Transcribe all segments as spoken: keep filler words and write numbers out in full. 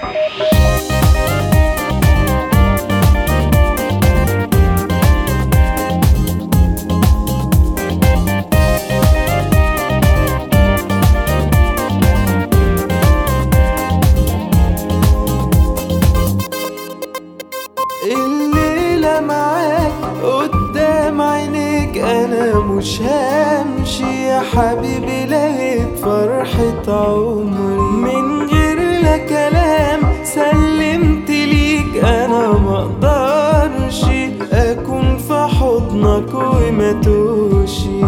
الليلة معاك قدام عينيك أنا مش همشي يا حبيبي، لقيت فرحة عمري من غير لا كلام سلمت ليك. أنا مقدرش أكون في حضنك وما توشي.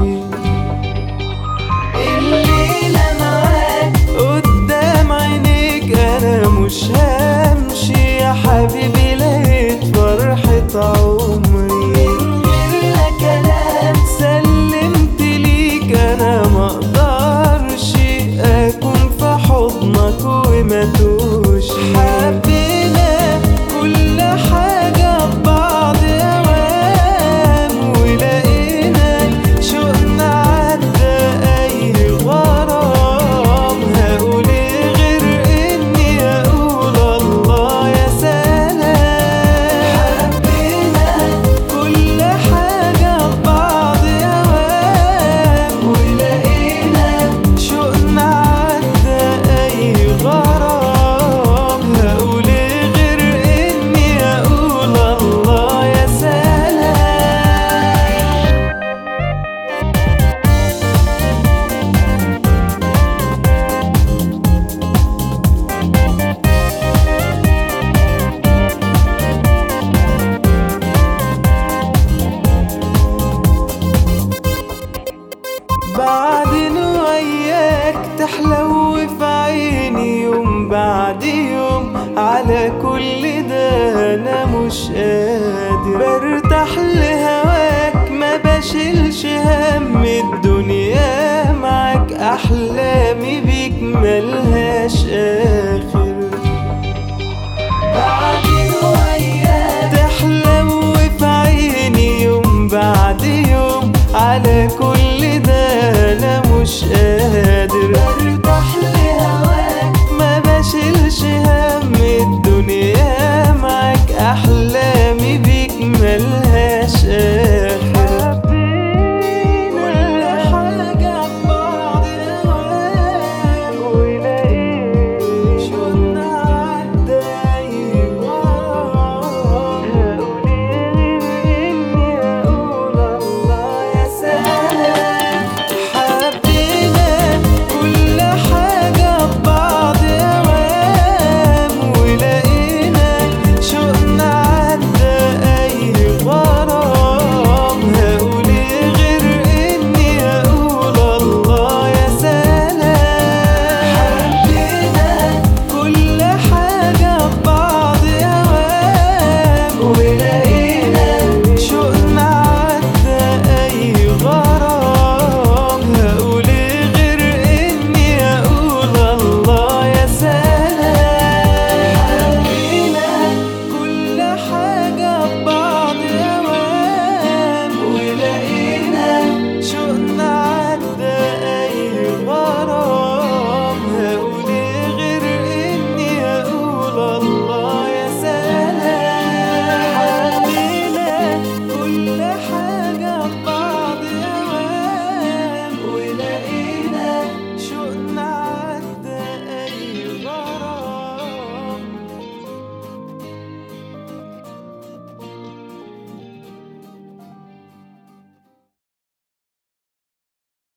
الليلة معاك قدام عينيك أنا مش همشي يا حبيبي، لقيت فرحة عمري من غير لا كلام سلمت ليك. أنا مقدرش أكون في حضنك وما توشي. حبينا كل حاجة ببعض أوام ولقينا شوقنا عدى أي غرام. هقول إيه غير إني أقول الله يا سلام. حبينا كل حاجة ببعض أوام ولقينا شوقنا عدى أي غرام. هقول إيه غير إني أقول الله يا سلام. بعدين وياك تحلو في عيني يوم بعد يوم، على كل ده انا مش قادر برتاح لهواك. ما بشيلش هم الدنيا معاك، احلامي بيك ملهاش اخر.